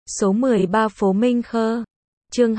Số 13 phố Minh Khơ. Chương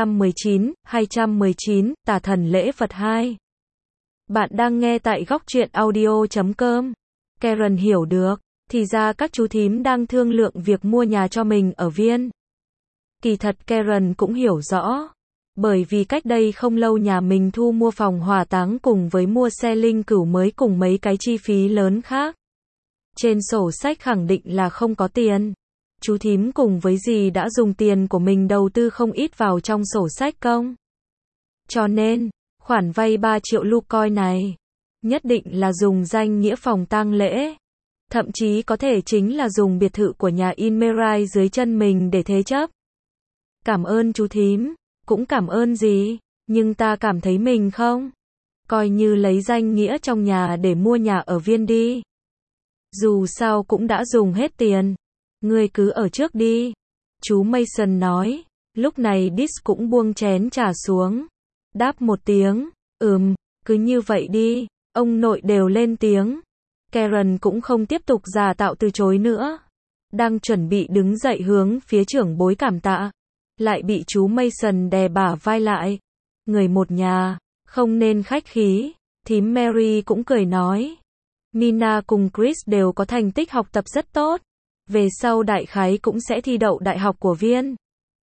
219, Tà thần lễ vật 2. Bạn đang nghe tại góc truyện audio.com. Karen hiểu được, thì ra các chú thím đang thương lượng việc mua nhà cho mình ở Viên. Kỳ thật Karen cũng hiểu rõ. Bởi vì cách đây không lâu nhà mình thu mua phòng hỏa táng cùng với mua xe linh cữu mới cùng mấy cái chi phí lớn khác. Trên sổ sách khẳng định là không có tiền. Chú thím cùng với dì đã dùng tiền của mình đầu tư không ít vào trong sổ sách công. Cho nên, khoản vay 3 triệu Lucoin này, nhất định là dùng danh nghĩa phòng tang lễ. Thậm chí có thể chính là dùng biệt thự của nhà Inmerai dưới chân mình để thế chấp. Cảm ơn chú thím, cũng cảm ơn dì, nhưng ta cảm thấy mình không. Coi như lấy danh nghĩa trong nhà để mua nhà ở Viên đi. Dù sao cũng đã dùng hết tiền. Ngươi cứ ở trước đi. Chú Mason nói. Lúc này Dis cũng buông chén trà xuống. Đáp một tiếng. Cứ như vậy đi. Ông nội đều lên tiếng. Karen cũng không tiếp tục giả tạo từ chối nữa. Đang chuẩn bị đứng dậy hướng phía trưởng bối cảm tạ. Lại bị chú Mason đè bả vai lại. Người một nhà, không nên khách khí. Thím Mary cũng cười nói. Mina cùng Chris đều có thành tích học tập rất tốt. Về sau đại khái cũng sẽ thi đậu đại học của Viên.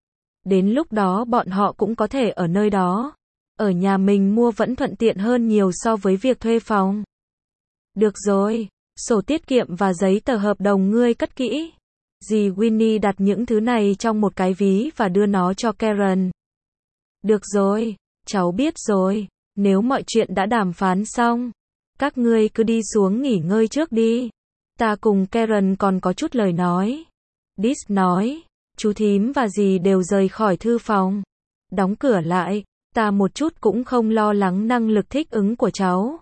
Đến lúc đó bọn họ cũng có thể ở nơi đó. Ở nhà mình mua vẫn thuận tiện hơn nhiều so với việc thuê phòng. Được rồi, sổ tiết kiệm và giấy tờ hợp đồng ngươi cất kỹ. Dì Winnie đặt những thứ này trong một cái ví và đưa nó cho Karen. Được rồi, cháu biết rồi. Nếu mọi chuyện đã đàm phán xong, các ngươi cứ đi xuống nghỉ ngơi trước đi. Ta cùng Karen còn có chút lời nói. Dis nói, chú thím và dì đều rời khỏi thư phòng. Đóng cửa lại, ta một chút cũng không lo lắng năng lực thích ứng của cháu.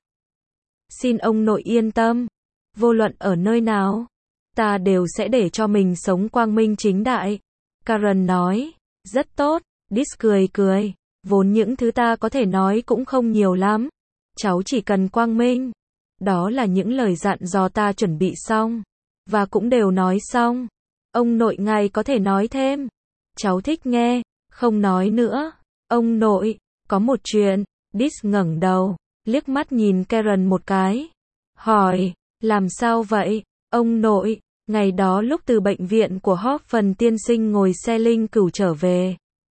Xin ông nội yên tâm, vô luận ở nơi nào, ta đều sẽ để cho mình sống quang minh chính đại. Karen nói, rất tốt. Dis cười, vốn những thứ ta có thể nói cũng không nhiều lắm. Cháu chỉ cần quang minh. Đó là những lời dặn dò ta chuẩn bị xong. Và cũng đều nói xong. Ông nội ngài có thể nói thêm. Cháu thích nghe. Không nói nữa. Ông nội, có một chuyện. Dis ngẩng đầu, liếc mắt nhìn Karen một cái. Hỏi, làm sao vậy? Ông nội, ngày đó lúc từ bệnh viện của Hoffman tiên sinh ngồi xe linh cữu trở về.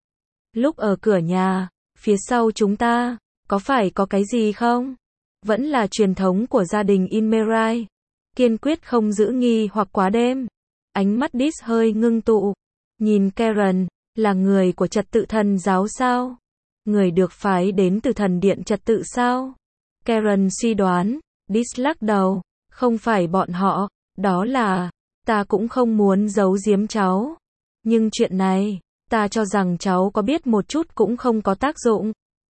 Lúc ở cửa nhà, phía sau chúng ta, có phải có cái gì không? Vẫn là truyền thống của gia đình Inmerai. Kiên quyết không giữ nghi hoặc quá đêm. Ánh mắt Dis hơi ngưng tụ. Nhìn Karen, là người của trật tự thần giáo sao? Người được phái đến từ thần điện trật tự sao? Karen suy đoán. Dis lắc đầu. Không phải bọn họ, đó là, ta cũng không muốn giấu giếm cháu. Nhưng chuyện này, ta cho rằng cháu có biết một chút cũng không có tác dụng.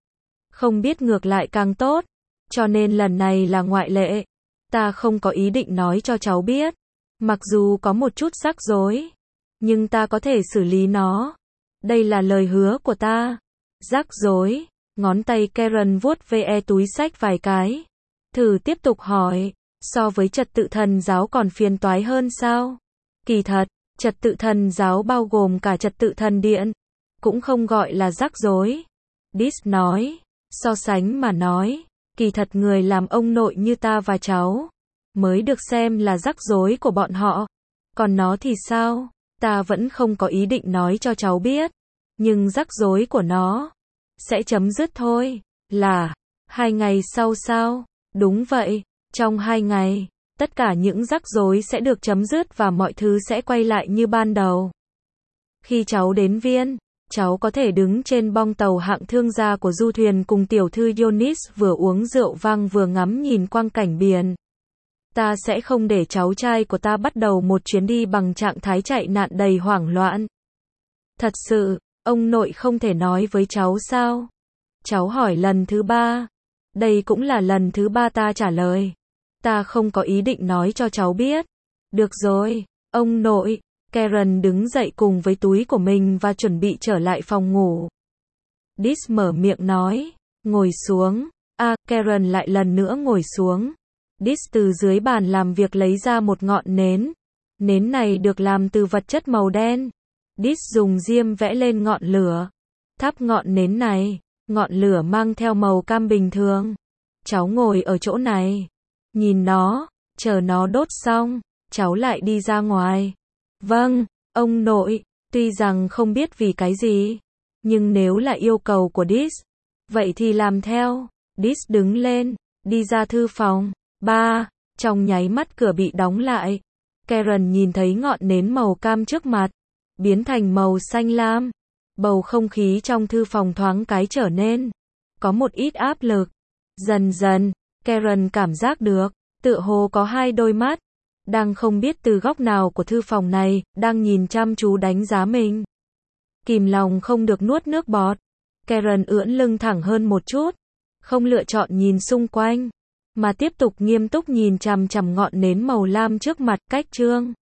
Không biết ngược lại càng tốt. Cho nên lần này là ngoại lệ. Ta không có ý định nói cho cháu biết. Mặc dù có một chút rắc rối. Nhưng ta có thể xử lý nó. Đây là lời hứa của ta. Rắc rối. Ngón tay Karen vuốt ve túi xách vài cái. Thử tiếp tục hỏi. So với trật tự thần giáo còn phiền toái hơn sao? Kỳ thật, trật tự thần giáo bao gồm cả trật tự thần điện. Cũng không gọi là rắc rối. Dis nói. So sánh mà nói. Kỳ thật người làm ông nội như ta và cháu mới được xem là rắc rối của bọn họ. Còn nó thì sao? Ta vẫn không có ý định nói cho cháu biết. Nhưng rắc rối của nó sẽ chấm dứt thôi. Là 2 ngày sau sao? Đúng vậy. Trong 2 ngày, tất cả những rắc rối sẽ được chấm dứt và mọi thứ sẽ quay lại như ban đầu. Khi cháu đến Viên, cháu có thể đứng trên bong tàu hạng thương gia của du thuyền cùng tiểu thư Yonis vừa uống rượu vang vừa ngắm nhìn quang cảnh biển. Ta sẽ không để cháu trai của ta bắt đầu một chuyến đi bằng trạng thái chạy nạn đầy hoảng loạn. Thật sự, ông nội không thể nói với cháu sao? Cháu hỏi lần thứ 3. Đây cũng là lần thứ 3 ta trả lời. Ta không có ý định nói cho cháu biết. Được rồi, ông nội. Karen đứng dậy cùng với túi của mình và chuẩn bị trở lại phòng ngủ. Dis mở miệng nói. Ngồi xuống. Karen lại lần nữa ngồi xuống. Dis từ dưới bàn làm việc lấy ra một ngọn nến. Nến này được làm từ vật chất màu đen. Dis dùng diêm vẽ lên ngọn lửa. Thắp ngọn nến này. Ngọn lửa mang theo màu cam bình thường. Cháu ngồi ở chỗ này. Nhìn nó. Chờ nó đốt xong. Cháu lại đi ra ngoài. Vâng, ông nội. Tuy rằng không biết vì cái gì. Nhưng nếu là yêu cầu của Dis. Vậy thì làm theo. Dis đứng lên. Đi ra thư phòng. Trong nháy mắt cửa bị đóng lại. Karen nhìn thấy ngọn nến màu cam trước mặt. Biến thành màu xanh lam. Bầu không khí trong thư phòng thoáng cái trở nên. Có một ít áp lực. Dần dần, Karen cảm giác được. Tựa hồ có hai đôi mắt. Đang không biết từ góc nào của thư phòng này. Đang nhìn chăm chú đánh giá mình. Kìm lòng không được nuốt nước bọt. Karen ưỡn lưng thẳng hơn một chút. Không lựa chọn nhìn xung quanh. Mà tiếp tục nghiêm túc nhìn chằm chằm ngọn nến màu lam trước mặt. Cách chương